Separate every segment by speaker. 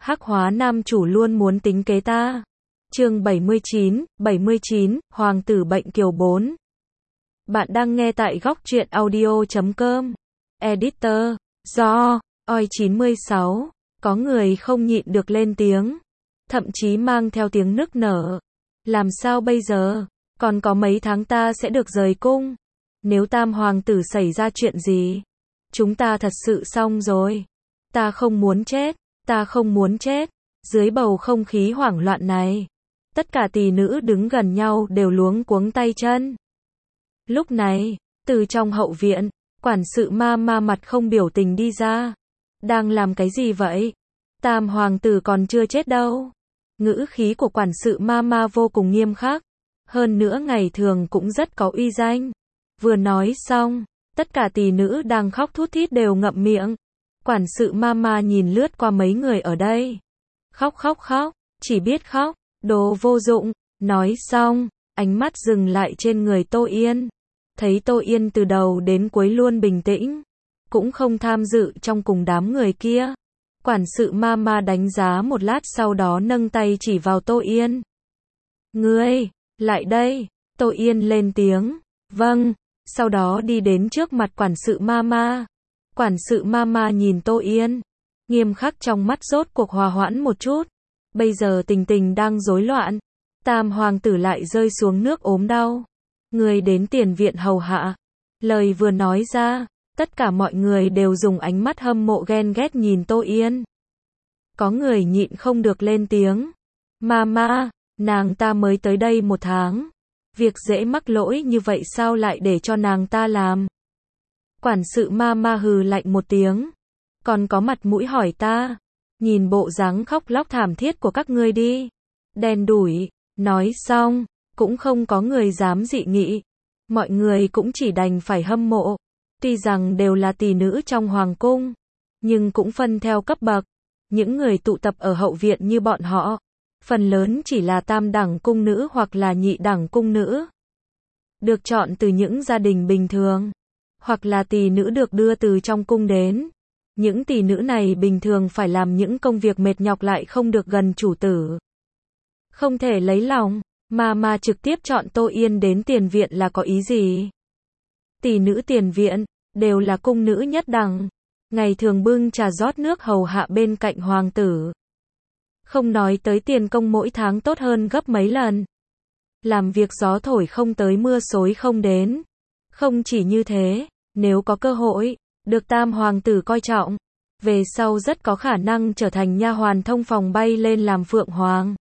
Speaker 1: Hắc hóa nam chủ luôn muốn tính kế ta. Chương 79, Hoàng tử bệnh kiều 4. Bạn đang nghe tại góc truyện audio.com. Editor, do, oi96. Có người không nhịn được lên tiếng. Thậm chí mang theo tiếng nức nở. Làm sao bây giờ? Còn có mấy tháng ta sẽ được rời cung. Nếu tam hoàng tử xảy ra chuyện gì? Chúng ta thật sự xong rồi. Ta không muốn chết. Ta không muốn chết. Dưới bầu không khí hoảng loạn này, tất cả tỷ nữ đứng gần nhau đều luống cuống tay chân. Lúc này, từ trong hậu viện, quản sự ma mặt không biểu tình đi ra. Đang làm cái gì vậy? Tam hoàng tử còn chưa chết đâu. Ngữ khí của quản sự ma vô cùng nghiêm khắc. Hơn nữa ngày thường cũng rất có uy danh. Vừa nói xong, tất cả tỷ nữ đang khóc thút thít đều ngậm miệng. Quản sự ma nhìn lướt qua mấy người ở đây. Khóc, chỉ biết khóc, đồ vô dụng. Nói xong, ánh mắt dừng lại trên người Tô Yên. Thấy Tô Yên từ đầu đến cuối luôn bình tĩnh, cũng không tham dự trong cùng đám người kia. Quản sự ma đánh giá một lát sau đó nâng tay chỉ vào Tô Yên. Ngươi, lại đây. Tô Yên lên tiếng. Vâng. Sau đó đi đến trước mặt quản sự ma. Quản sự ma nhìn Tô Yên, nghiêm khắc trong mắt rốt cuộc hòa hoãn một chút. Bây giờ tình đang rối loạn. Tam hoàng tử lại rơi xuống nước ốm đau. Người đến tiền viện hầu hạ. Lời vừa nói ra, tất cả mọi người đều dùng ánh mắt hâm mộ ghen ghét nhìn Tô Yên. Có người nhịn không được lên tiếng. Mama, nàng ta mới tới đây 1 tháng. Việc dễ mắc lỗi như vậy sao lại để cho nàng ta làm? Quản sự ma hừ lạnh một tiếng. Còn có mặt mũi hỏi ta. Nhìn bộ dáng khóc lóc thảm thiết của các ngươi đi. Đen đủi. Nói xong, cũng không có người dám dị nghị. Mọi người cũng chỉ đành phải hâm mộ. Tuy rằng đều là tỷ nữ trong hoàng cung, nhưng cũng phân theo cấp bậc. Những người tụ tập ở hậu viện như bọn họ, phần lớn chỉ là tam đẳng cung nữ hoặc là nhị đẳng cung nữ. Được chọn từ những gia đình bình thường, hoặc là tỷ nữ được đưa từ trong cung đến. Những tỷ nữ này bình thường phải làm những công việc mệt nhọc lại không được gần chủ tử. Không thể lấy lòng, mà trực tiếp chọn Tô Yên đến tiền viện là có ý gì? Tỷ nữ tiền viện, đều là cung nữ nhất đẳng. Ngày thường bưng trà rót nước hầu hạ bên cạnh hoàng tử. Không nói tới tiền công mỗi tháng tốt hơn gấp mấy lần. Làm việc gió thổi không tới mưa xối không đến. Không chỉ như thế, nếu có cơ hội, được tam hoàng tử coi trọng, về sau rất có khả năng trở thành nha hoàn thông phòng bay lên làm phượng hoàng.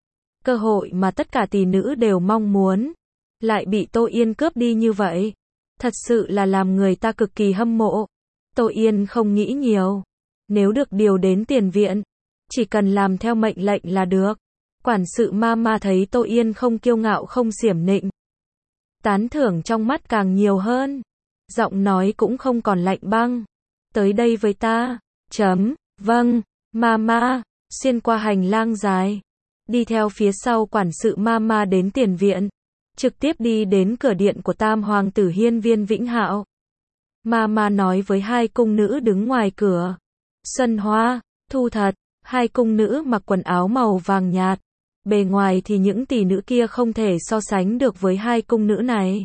Speaker 1: Cơ hội mà tất cả tỷ nữ đều mong muốn, lại bị Tô Yên cướp đi như vậy. Thật sự là làm người ta cực kỳ hâm mộ. Tô Yên không nghĩ nhiều. Nếu được điều đến tiền viện, chỉ cần làm theo mệnh lệnh là được. Quản sự ma thấy Tô Yên không kiêu ngạo không xiểm nịnh, tán thưởng trong mắt càng nhiều hơn. Giọng nói cũng không còn lạnh băng. Tới đây với ta. Vâng, ma. Xuyên qua hành lang dài, đi theo phía sau quản sự ma đến tiền viện, trực tiếp đi đến cửa điện của tam hoàng tử hiên viên Vĩnh Hạo. Ma nói với hai cung nữ đứng ngoài cửa. Xuân Hoa, Thu Thật, hai cung nữ mặc quần áo màu vàng nhạt. Bề ngoài thì những tỷ nữ kia không thể so sánh được với hai cung nữ này.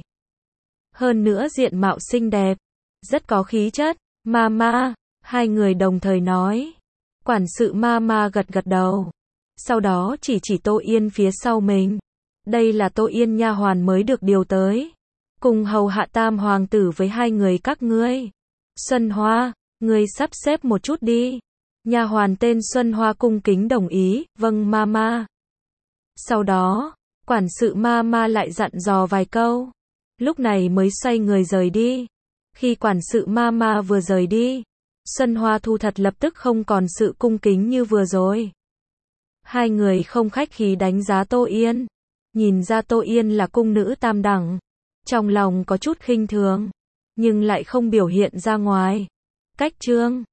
Speaker 1: Hơn nữa diện mạo xinh đẹp, rất có khí chất. Ma, hai người đồng thời nói. Quản sự ma gật đầu. Sau đó chỉ Tô Yên phía sau mình. Đây là Tô Yên nha hoàn mới được điều tới, cùng hầu hạ tam hoàng tử với hai người các ngươi. Xuân Hoa, ngươi sắp xếp một chút đi. Nha hoàn tên Xuân Hoa cung kính đồng ý. Vâng mama. Sau đó, quản sự ma lại dặn dò vài câu, lúc này mới xoay người rời đi. Khi quản sự ma vừa rời đi, Xuân Hoa Thu Thật lập tức không còn sự cung kính như vừa rồi. Hai người không khách khí đánh giá Tô Yên. Nhìn ra Tô Yên là cung nữ tam đẳng, trong lòng có chút khinh thường, nhưng lại không biểu hiện ra ngoài. Cách chương